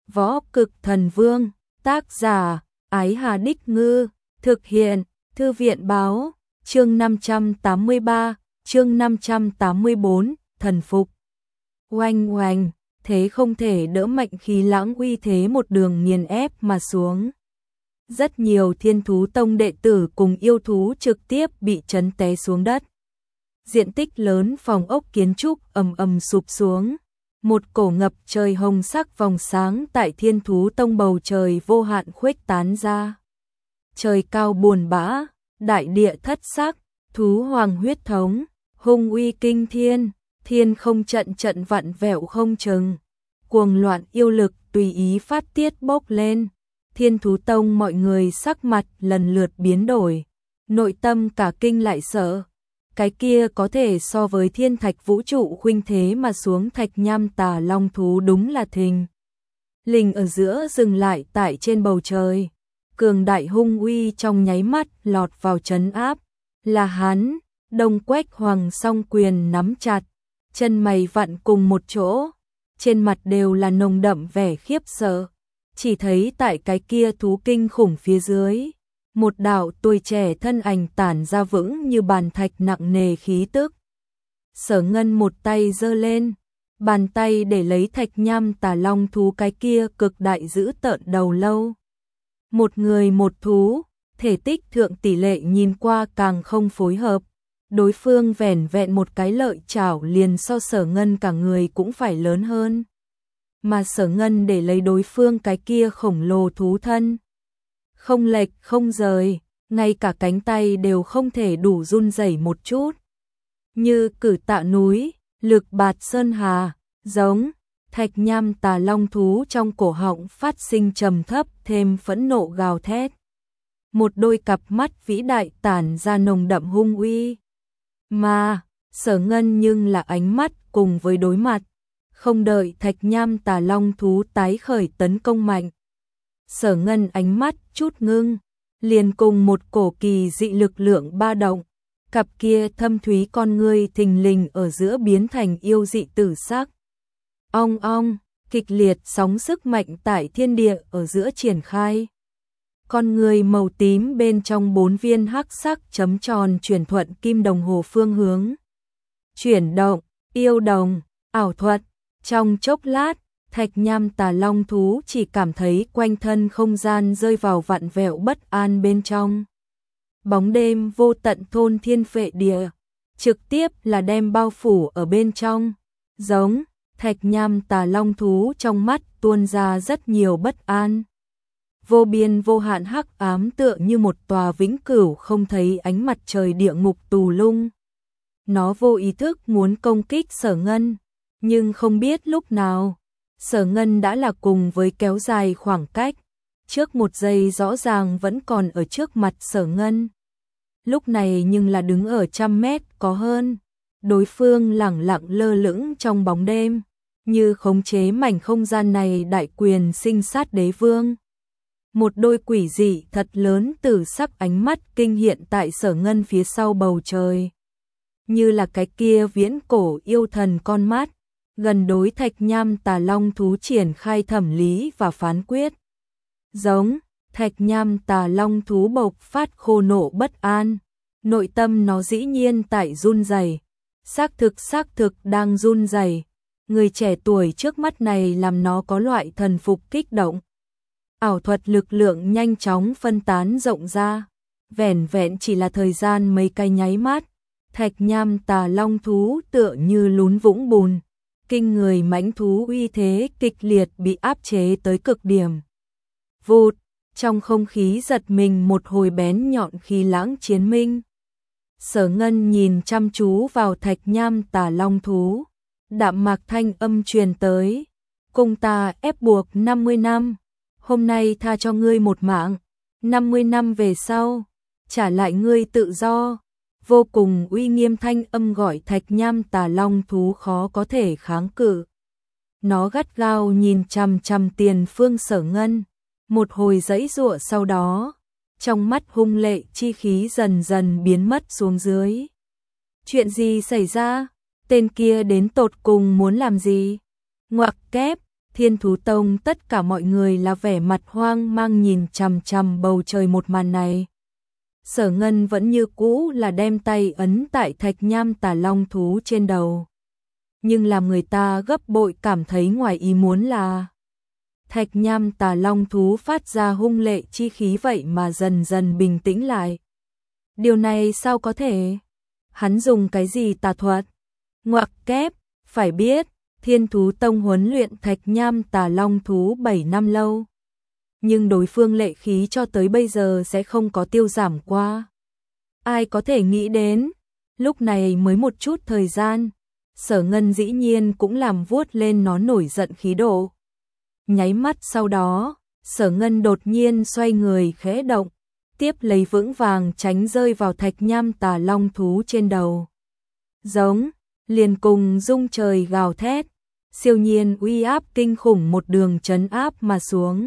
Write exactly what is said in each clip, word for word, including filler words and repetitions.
Võ Cực Thần Vương, tác giả, Ái Hà Đích Ngư, thực hiện, Thư viện Báo, chương năm trăm tám mươi ba, chương năm trăm tám mươi bốn, thần phục. Oanh oanh, thế không thể đỡ mạnh khí lãng uy thế một đường nghiền ép mà xuống. Rất nhiều Thiên Thú Tông đệ tử cùng yêu thú trực tiếp bị chấn té xuống đất. Diện tích lớn phòng ốc kiến trúc ầm ầm sụp xuống. Một cổ ngập trời hồng sắc vòng sáng tại Thiên Thú Tông bầu trời vô hạn khuếch tán ra. Trời cao buồn bã, đại địa thất sắc, thú hoàng huyết thống, hung uy kinh thiên, thiên không trận trận vặn vẹo không chừng. Cuồng loạn yêu lực tùy ý phát tiết bốc lên. Thiên Thú Tông mọi người sắc mặt lần lượt biến đổi, nội tâm cả kinh lại sợ. Cái kia có thể so với thiên thạch vũ trụ khuynh thế mà xuống thạch nham tà long thú đúng là thình. Lình ở giữa dừng lại tại trên bầu trời. Cường đại hung uy trong nháy mắt lọt vào trấn áp. Là hắn, Đông Quách Hoàng song quyền nắm chặt, chân mày vặn cùng một chỗ. Trên mặt đều là nồng đậm vẻ khiếp sợ. Chỉ thấy tại cái kia thú kinh khủng phía dưới. Một đạo tuổi trẻ thân ảnh tản ra vững như bàn thạch nặng nề khí tức. Sở Ngân một tay giơ lên, bàn tay để lấy thạch nham tà long thú cái kia cực đại dữ tợn đầu lâu. Một người một thú, thể tích thượng tỷ lệ nhìn qua càng không phối hợp. Đối phương vẻn vẹn một cái lợi chảo liền so Sở Ngân cả người cũng phải lớn hơn. Mà Sở Ngân để lấy đối phương cái kia khổng lồ thú thân. Không lệch không rời, ngay cả cánh tay đều không thể đủ run rẩy một chút. Như cử tạ núi, lực bạt sơn hà, giống, thạch nham tà long thú trong cổ họng phát sinh trầm thấp thêm phẫn nộ gào thét. Một đôi cặp mắt vĩ đại tản ra nồng đậm hung uy. Mà, Sở Ngân nhưng là ánh mắt cùng với đối mặt. Không đợi thạch nham tà long thú tái khởi tấn công mạnh. Sở Ngân ánh mắt chút ngưng, liền cùng một cổ kỳ dị lực lượng ba động, cặp kia thâm thúy con ngươi thình lình ở giữa biến thành yêu dị tử sắc. Ong ong, kịch liệt sóng sức mạnh tại thiên địa ở giữa triển khai. Con người màu tím bên trong bốn viên hắc sắc chấm tròn chuyển thuận kim đồng hồ phương hướng. Chuyển động, yêu đồng, ảo thuật, trong chốc lát. Thạch nham tà long thú chỉ cảm thấy quanh thân không gian rơi vào vặn vẹo bất an bên trong. Bóng đêm vô tận thôn thiên phệ địa, trực tiếp là đem bao phủ ở bên trong. Giống, thạch nham tà long thú trong mắt tuôn ra rất nhiều bất an. Vô biên vô hạn hắc ám tựa như một tòa vĩnh cửu không thấy ánh mặt trời địa ngục tù lung. Nó vô ý thức muốn công kích Sở Ngân, nhưng không biết lúc nào. Sở Ngân đã là cùng với kéo dài khoảng cách, trước một giây rõ ràng vẫn còn ở trước mặt Sở Ngân. Lúc này nhưng là đứng ở trăm mét có hơn, đối phương lẳng lặng lơ lửng trong bóng đêm, như khống chế mảnh không gian này đại quyền sinh sát đế vương. Một đôi quỷ dị thật lớn tử sắc ánh mắt kinh hiện tại Sở Ngân phía sau bầu trời. Như là cái kia viễn cổ yêu thần con mắt. Gần đối thạch nham tà long thú triển khai thẩm lý và phán quyết. Giống, thạch nham tà long thú bộc phát khô nộ bất an. Nội tâm nó dĩ nhiên tại run rẩy, xác thực xác thực đang run rẩy. Người trẻ tuổi trước mắt này làm nó có loại thần phục kích động. Ảo thuật lực lượng nhanh chóng phân tán rộng ra. Vẻn vẹn chỉ là thời gian mấy cái nháy mắt. Thạch nham tà long thú tựa như lún vũng bùn. Kinh người mãnh thú uy thế kịch liệt bị áp chế tới cực điểm. Vụt, trong không khí giật mình một hồi bén nhọn khí lãng chiến minh. Sở Ngân nhìn chăm chú vào thạch nham tà long thú. Đạm mạc thanh âm truyền tới. Cùng ta ép buộc năm mươi năm. Hôm nay tha cho ngươi một mạng. năm mươi năm về sau, trả lại ngươi tự do. Vô cùng uy nghiêm thanh âm gọi thạch nham tà long thú khó có thể kháng cự. Nó gắt gao nhìn chằm chằm tiền phương Sở Ngân. Một hồi giãy giụa sau đó, trong mắt hung lệ chi khí dần dần biến mất xuống dưới. Chuyện gì xảy ra? Tên kia đến tột cùng muốn làm gì? Ngoặc kép, Thiên Thú Tông tất cả mọi người là vẻ mặt hoang mang nhìn chằm chằm bầu trời một màn này. Sở Ngân vẫn như cũ là đem tay ấn tại thạch nham tà long thú trên đầu. Nhưng làm người ta gấp bội cảm thấy ngoài ý muốn là thạch nham tà long thú phát ra hung lệ chi khí vậy mà dần dần bình tĩnh lại. Điều này sao có thể? Hắn dùng cái gì tà thuật? Ngoặc kép, phải biết, Thiên Thú Tông huấn luyện thạch nham tà long thú bảy năm lâu. Nhưng đối phương lệ khí cho tới bây giờ sẽ không có tiêu giảm qua. Ai có thể nghĩ đến, lúc này mới một chút thời gian, Sở Ngân dĩ nhiên cũng làm vuốt lên nó nổi giận khí độ. Nháy mắt sau đó, Sở Ngân đột nhiên xoay người khẽ động, tiếp lấy vững vàng tránh rơi vào thạch nham tà long thú trên đầu. Giống, liền cùng rung trời gào thét, siêu nhiên uy áp kinh khủng một đường trấn áp mà xuống.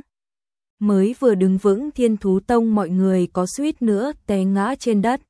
Mới vừa đứng vững Thiên Thú Tông mọi người có suýt nữa té ngã trên đất.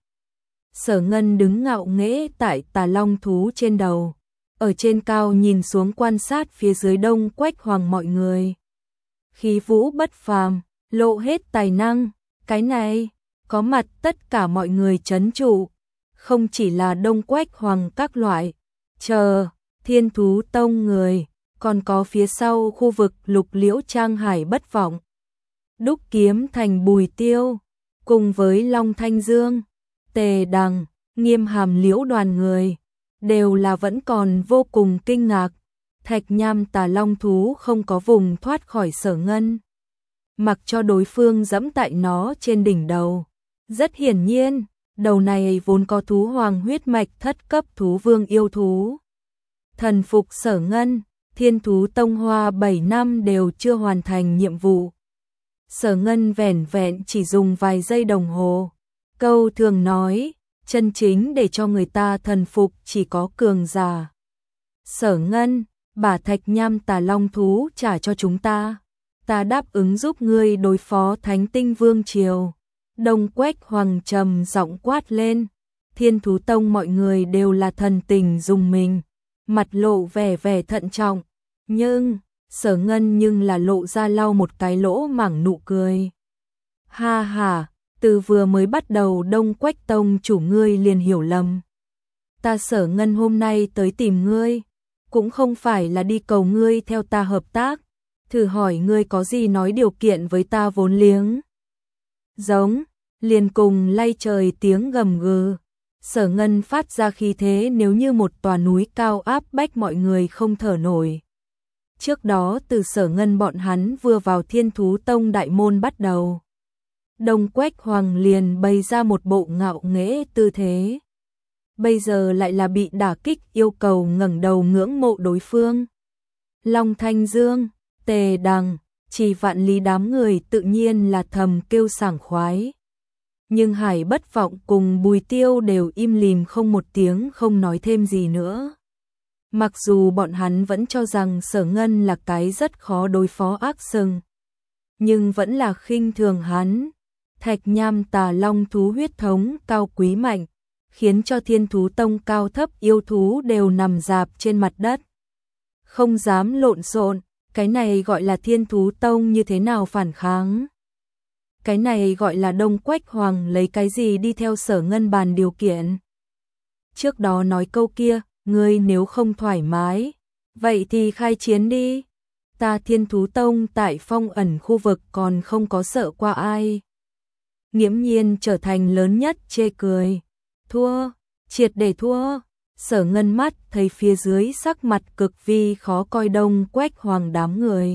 Sở Ngân đứng ngạo nghễ tại tà long thú trên đầu, ở trên cao nhìn xuống quan sát phía dưới Đông Quách Hoàng mọi người. Khí vũ bất phàm, lộ hết tài năng, cái này, có mặt tất cả mọi người trấn trụ, không chỉ là Đông Quách Hoàng các loại, chờ, Thiên Thú Tông người, còn có phía sau khu vực Lục Liễu Trang Hải bất vọng. Đúc Kiếm Thành Bùi Tiêu, cùng với Long Thanh Dương, Tề Đằng, Nghiêm Hàm Liễu đoàn người, đều là vẫn còn vô cùng kinh ngạc, thạch nham tà long thú không có vùng thoát khỏi Sở Ngân. Mặc cho đối phương dẫm tại nó trên đỉnh đầu. Rất hiển nhiên, đầu này vốn có thú hoàng huyết mạch thất cấp thú vương yêu thú. Thần phục Sở Ngân, Thiên Thú Tông Hoa bảy năm đều chưa hoàn thành nhiệm vụ. Sở Ngân vẻn vẹn chỉ dùng vài giây đồng hồ. Câu thường nói, chân chính để cho người ta thần phục chỉ có cường giả. Sở Ngân, bả thạch nham tà long thú trả cho chúng ta. Ta đáp ứng giúp ngươi đối phó Thánh Tinh Vương Triều. Đông Quách Hoàng trầm giọng quát lên. Thiên Thú Tông mọi người đều là thần tình dùng mình, mặt lộ vẻ vẻ thận trọng. Nhưng, Sở Ngân nhưng là lộ ra lau một cái lỗ mảng nụ cười. Ha ha, từ vừa mới bắt đầu Đông Quách Tông chủ ngươi liền hiểu lầm. Ta Sở Ngân hôm nay tới tìm ngươi, cũng không phải là đi cầu ngươi theo ta hợp tác, thử hỏi ngươi có gì nói điều kiện với ta vốn liếng. Giống, liền cùng lay trời tiếng gầm gừ. Sở Ngân phát ra khí thế nếu như một tòa núi cao áp bách mọi người không thở nổi. Trước đó từ Sở Ngân bọn hắn vừa vào Thiên Thú Tông đại môn bắt đầu, Đông Quách Hoàng liền bày ra một bộ ngạo nghễ tư thế. Bây giờ lại là bị đả kích yêu cầu ngẩng đầu ngưỡng mộ đối phương. Long Thanh Dương, Tề Đằng, Chỉ Vạn Lý đám người tự nhiên là thầm kêu sảng khoái. Nhưng Hải Bất Vọng cùng Bùi Tiêu đều im lìm không một tiếng không nói thêm gì nữa. Mặc dù bọn hắn vẫn cho rằng Sở Ngân là cái rất khó đối phó ác sừng, nhưng vẫn là khinh thường hắn. Thạch nham tà long thú huyết thống cao quý mạnh, khiến cho Thiên Thú Tông cao thấp yêu thú đều nằm rạp trên mặt đất, không dám lộn xộn. Cái này gọi là Thiên Thú Tông như thế nào phản kháng? Cái này gọi là Đông Quách Hoàng lấy cái gì đi theo Sở Ngân bàn điều kiện? Trước đó nói câu kia, ngươi nếu không thoải mái, vậy thì khai chiến đi. Ta Thiên Thú Tông tại phong ẩn khu vực còn không có sợ qua ai. Nghiễm nhiên trở thành lớn nhất chê cười. Thua, triệt để thua. Sở Ngân mắt thấy phía dưới sắc mặt cực vi khó coi Đông Quách Hoàng đám người.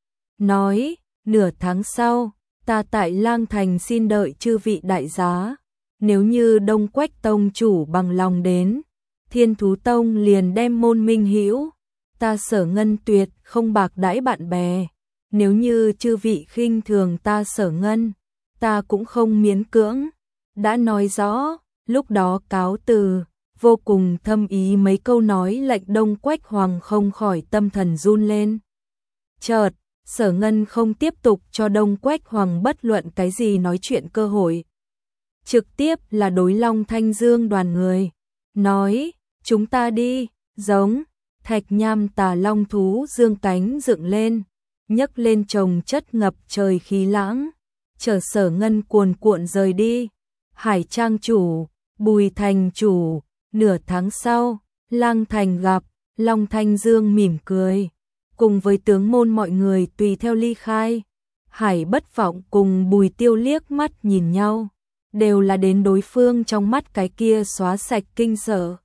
Nói, nửa tháng sau, ta tại Lang Thành xin đợi chư vị đại giá. Nếu như Đông Quách Tông chủ bằng lòng đến, Thiên Thú Tông liền đem môn minh hữu. Ta Sở Ngân tuyệt không bạc đãi bạn bè. Nếu như chư vị khinh thường ta Sở Ngân, ta cũng không miễn cưỡng. Đã nói rõ, lúc đó cáo từ, vô cùng thâm ý mấy câu nói lệnh Đông Quách Hoàng không khỏi tâm thần run lên. Chợt, Sở Ngân không tiếp tục cho Đông Quách Hoàng bất luận cái gì nói chuyện cơ hội. Trực tiếp là đối Long Thanh Dương đoàn người. Nói, chúng ta đi, giống, Thạch nham tà long thú dương cánh dựng lên, nhấc lên chồng chất ngập trời khí lãng, chở Sở Ngân cuồn cuộn rời đi. Hải Trang chủ, Bùi Thành chủ, nửa tháng sau, Lang Thành gặp, Long Thanh Dương mỉm cười, cùng với tướng môn mọi người tùy theo ly khai. Hải Bất Vọng cùng Bùi Tiêu liếc mắt nhìn nhau, đều là đến đối phương trong mắt cái kia xóa sạch kinh sợ.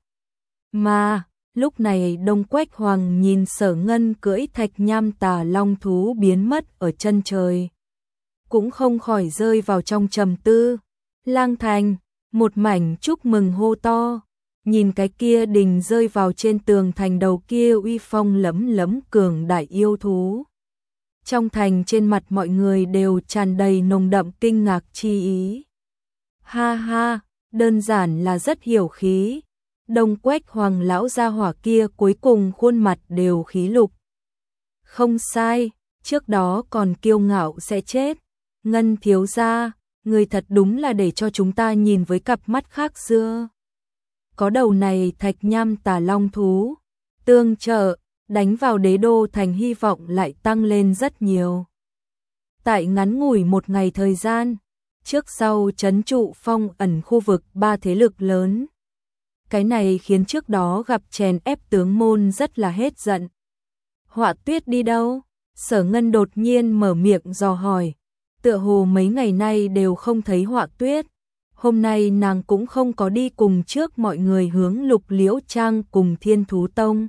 Mà, lúc này Đông Quách Hoàng nhìn Sở Ngân cưỡi thạch nham tà long thú biến mất ở chân trời, cũng không khỏi rơi vào trong trầm tư. Lang Thành, một mảnh chúc mừng hô to, nhìn cái kia đình rơi vào trên tường thành đầu kia uy phong lấm lấm cường đại yêu thú. Trong thành trên mặt mọi người đều tràn đầy nồng đậm kinh ngạc chi ý. Ha ha, đơn giản là rất hiểu khí. Đông Quách Hoàng lão gia hỏa kia cuối cùng khuôn mặt đều khí lục. Không sai, trước đó còn kiêu ngạo sẽ chết. Ngân thiếu gia, người thật đúng là để cho chúng ta nhìn với cặp mắt khác xưa. Có đầu này thạch nham tà long thú tương trợ, đánh vào đế đô thành hy vọng lại tăng lên rất nhiều. Tại ngắn ngủi một ngày thời gian, trước sau trấn trụ phong ẩn khu vực ba thế lực lớn. Cái này khiến trước đó gặp chèn ép tướng môn rất là hết giận. Họa Tuyết đi đâu? Sở Ngân đột nhiên mở miệng dò hỏi. Tựa hồ mấy ngày nay đều không thấy Họa Tuyết. Hôm nay nàng cũng không có đi cùng trước mọi người hướng Lục Liễu Trang cùng Thiên Thú Tông.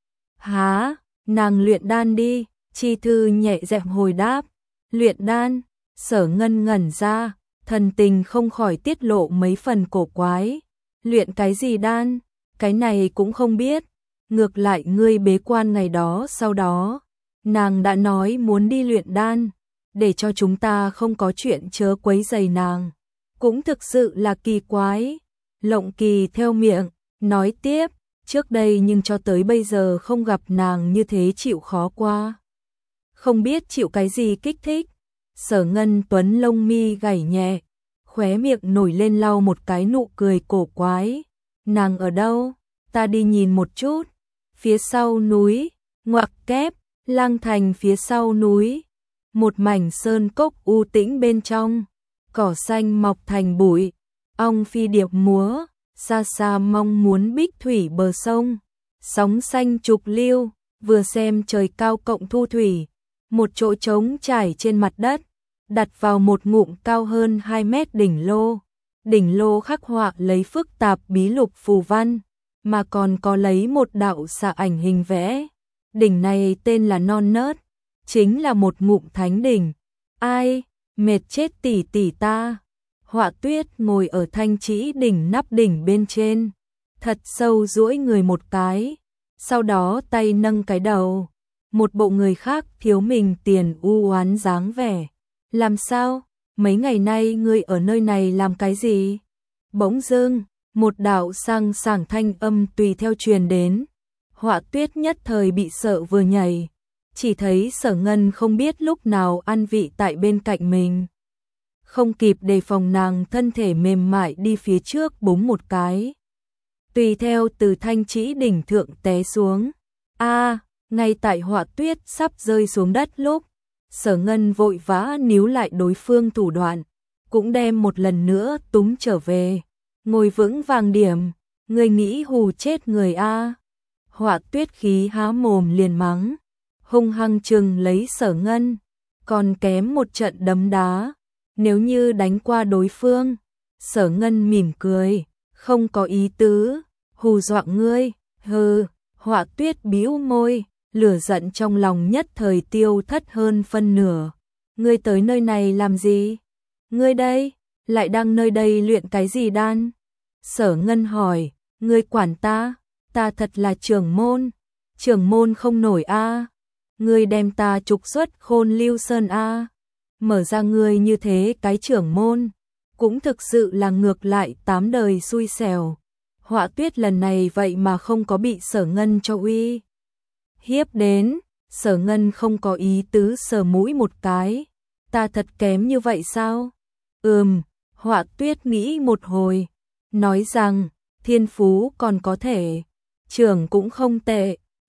Hả? Nàng luyện đan đi. Chi Thư nhẹ dẹm hồi đáp. Luyện đan? Sở Ngân ngẩn ra, thần tình không khỏi tiết lộ mấy phần cổ quái. Luyện cái gì đan? Cái này cũng không biết. Ngược lại ngươi bế quan ngày đó sau đó, nàng đã nói muốn đi luyện đan, để cho chúng ta không có chuyện chớ quấy rầy nàng. Cũng thực sự là kỳ quái. Lộng Kỳ theo miệng, nói tiếp, trước đây nhưng cho tới bây giờ không gặp nàng như thế chịu khó qua. Không biết chịu cái gì kích thích. Sở Ngân Tuấn lông mi gảy nhẹ, khóe miệng nổi lên lau một cái nụ cười cổ quái. Nàng ở đâu? Ta đi nhìn một chút. Phía sau núi, ngoặc kép, Lang Thành phía sau núi. Một mảnh sơn cốc u tĩnh bên trong, cỏ xanh mọc thành bụi, ong phi điệp múa, xa xa mong muốn bích thủy bờ sông. Sóng xanh trục lưu, vừa xem trời cao cộng thu thủy. Một chỗ trống trải trên mặt đất, đặt vào một ngụm cao hơn hai mét đỉnh lô. Đỉnh lô khắc họa lấy phức tạp bí lục phù văn, mà còn có lấy một đạo xạ ảnh hình vẽ. Đỉnh này tên là Non Nớt, chính là một ngụm thánh đỉnh. Ai, mệt chết tỷ tỷ ta. Họa Tuyết ngồi ở thanh trĩ đỉnh nắp đỉnh bên trên, thật sâu duỗi người một cái, sau đó tay nâng cái đầu. Một bộ người khác thiếu mình tiền u oán dáng vẻ. Làm sao? Mấy ngày nay ngươi ở nơi này làm cái gì? Bỗng dưng, một đạo sang sảng thanh âm tùy theo truyền đến. Họa Tuyết nhất thời bị sợ vừa nhảy. Chỉ thấy Sở Ngân không biết lúc nào ăn vị tại bên cạnh mình. Không kịp đề phòng nàng thân thể mềm mại đi phía trước búng một cái. Tùy theo từ thanh trĩ đỉnh thượng té xuống. A, ngay tại Họa Tuyết sắp rơi xuống đất lúc, Sở Ngân vội vã níu lại đối phương thủ đoạn, cũng đem một lần nữa túm trở về. Ngồi vững vàng điểm, người nghĩ hù chết người a. Họa Tuyết khí há mồm liền mắng, hung hăng chừng lấy Sở Ngân, còn kém một trận đấm đá. Nếu như đánh qua đối phương, Sở Ngân mỉm cười, không có ý tứ, hù dọa ngươi, hừ. Họa Tuyết bĩu môi, lửa giận trong lòng nhất thời tiêu thất hơn phân nửa. Ngươi tới nơi này làm gì? Ngươi đây, lại đang nơi đây luyện cái gì đan? Sở Ngân hỏi, ngươi quản ta? Ta thật là trưởng môn. Trưởng môn không nổi a. Ngươi đem ta trục xuất Khôn Lưu Sơn a. Mở ra ngươi như thế cái trưởng môn, cũng thực sự là ngược lại tám đời xui xẻo. Họa Tuyết lần này vậy mà không có bị Sở Ngân cho uy hiếp đến. Sở Ngân không có ý tứ sờ mũi một cái. Ta thật kém như vậy sao? Ừm, Họa Tuyết nghĩ một hồi, nói rằng, thiên phú còn có thể, trưởng cũng không tệ,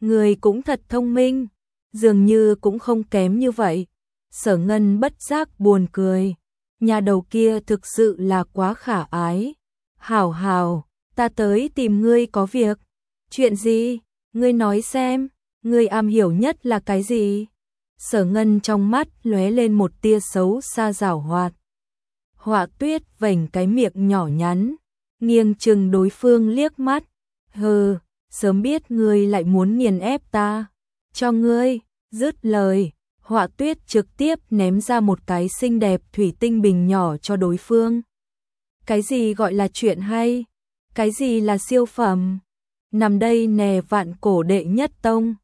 Người cũng thật thông minh, dường như cũng không kém như vậy. Sở Ngân bất giác buồn cười, nhà đầu kia thực sự là quá khả ái. Hảo hảo, ta tới tìm ngươi có việc. Chuyện gì? Ngươi nói xem, ngươi am hiểu nhất là cái gì? Sở Ngân trong mắt lóe lên một tia xấu xa giảo hoạt. Họa Tuyết vểnh cái miệng nhỏ nhắn, nghiêng chừng đối phương liếc mắt. Hừ, sớm biết ngươi lại muốn nghiền ép ta. Cho ngươi, dứt lời, Họa Tuyết trực tiếp ném ra một cái xinh đẹp thủy tinh bình nhỏ cho đối phương. Cái gì gọi là chuyện hay? Cái gì là siêu phẩm? Nằm đây nè, vạn cổ đệ nhất tông.